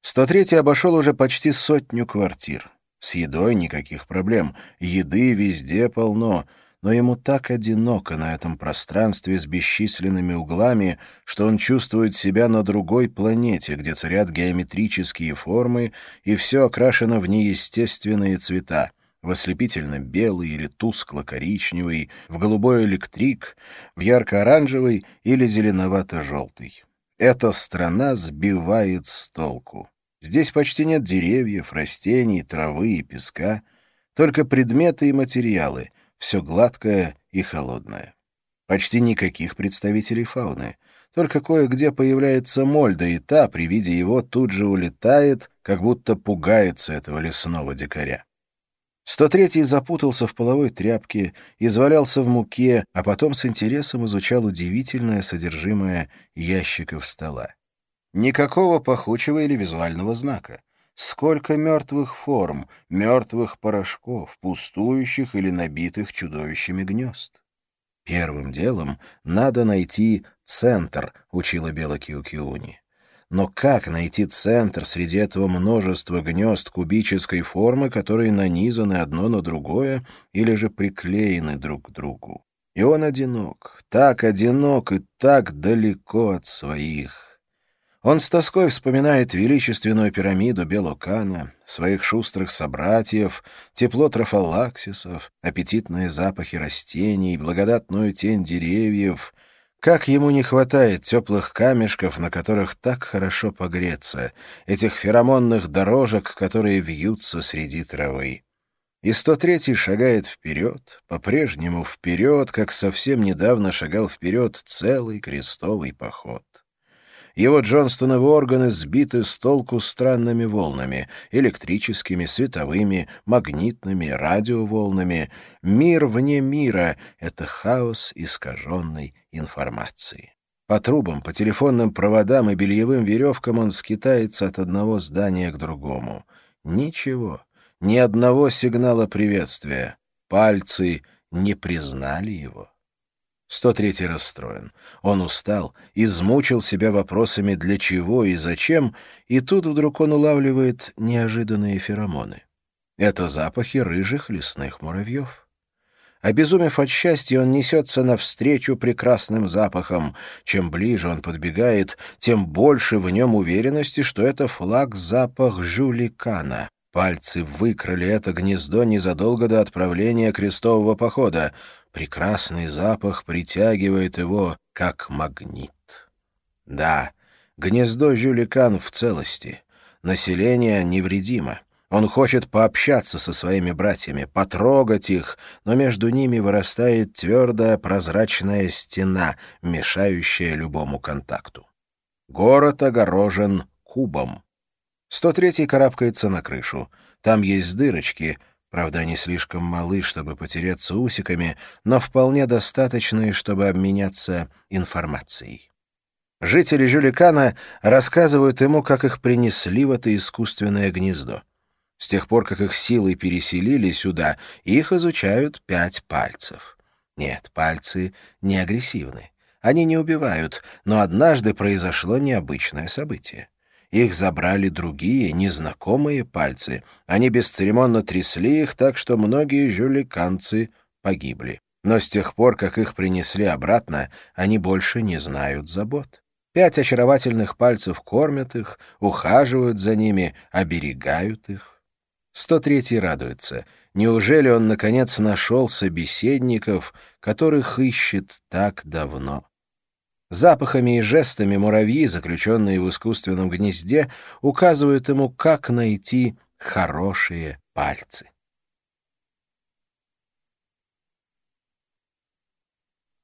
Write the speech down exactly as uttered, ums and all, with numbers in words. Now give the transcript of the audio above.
сто третий обошел уже почти сотню квартир. С едой никаких проблем, еды везде полно, но ему так одиноко на этом пространстве с бесчисленными углами, что он чувствует себя на другой планете, где царят геометрические формы, и все окрашено в неестественные цвета, в ослепительно-белый или тускло-коричневый, в голубой электрик, в ярко-оранжевый или зеленовато-желтый. Эта страна сбивает с толку. Здесь почти нет деревьев, растений, травы и песка, только предметы и материалы, все гладкое и холодное. Почти никаких представителей фауны. Только кое-где появляется моль, да и та при виде его тут же улетает, как будто пугается этого лесного дикаря. сто третий запутался в половой тряпке, извалялся в муке, а потом с интересом изучал удивительное содержимое ящиков стола. Никакого пахучего или визуального знака. Сколько мертвых форм, мертвых порошков, пустующих или набитых чудовищами гнезд. Первым делом надо найти центр, учила Бела Киокиуни. Но как найти центр среди этого множества гнезд кубической формы, которые нанизаны одно на другое или же приклеены друг к другу? И он одинок, так одинок и так далеко от своих. Он с тоской вспоминает величественную пирамиду Белокана, своих шустрых собратьев, тепло трофалаксисов, аппетитные запахи растений, благодатную тень деревьев. Как ему не хватает теплых камешков, на которых так хорошо погреться, этих феромонных дорожек, которые вьются среди травы. И сто третий шагает вперед, по-прежнему вперед, как совсем недавно шагал вперед целый крестовый поход. Его Джонстоновы органы сбиты с толку странными волнами — электрическими, световыми, магнитными, радиоволнами. Мир вне мира — это хаос искаженной информации. По трубам, по телефонным проводам и бельевым веревкам он скитается от одного здания к другому. Ничего, ни одного сигнала приветствия. Пальцы не признали его. сто третий расстроен. Он устал, измучил себя вопросами «для чего» и «зачем», и тут вдруг он улавливает неожиданные феромоны. Это запахи рыжих лесных муравьев. Обезумев от счастья, он несется навстречу прекрасным запахам. Чем ближе он подбегает, тем больше в нем уверенности, что это флаг-запах жуликана. Пальцы выкрали это гнездо незадолго до отправления крестового похода. Прекрасный запах притягивает его, как магнит. Да, гнездо жюликан в целости. Население невредимо. Он хочет пообщаться со своими братьями, потрогать их, но между ними вырастает твердая прозрачная стена, мешающая любому контакту. Город огорожен кубом. сто третий карабкается на крышу. Там есть дырочки, правда, они слишком малы, чтобы потереться усиками, но вполне достаточные, чтобы обменяться информацией. Жители Жюликана рассказывают ему, как их принесли в это искусственное гнездо. С тех пор, как их силой переселили сюда, их изучают пять пальцев. Нет, пальцы не агрессивны. Они не убивают, но однажды произошло необычное событие. Их забрали другие, незнакомые пальцы. Они бесцеремонно трясли их так, что многие жюликанцы погибли. Но с тех пор, как их принесли обратно, они больше не знают забот. Пять очаровательных пальцев кормят их, ухаживают за ними, оберегают их. сто третий радуется. Неужели он, наконец, нашел собеседников, которых ищет так давно? Запахами и жестами муравьи, заключенные в искусственном гнезде, указывают ему, как найти хорошие пальцы.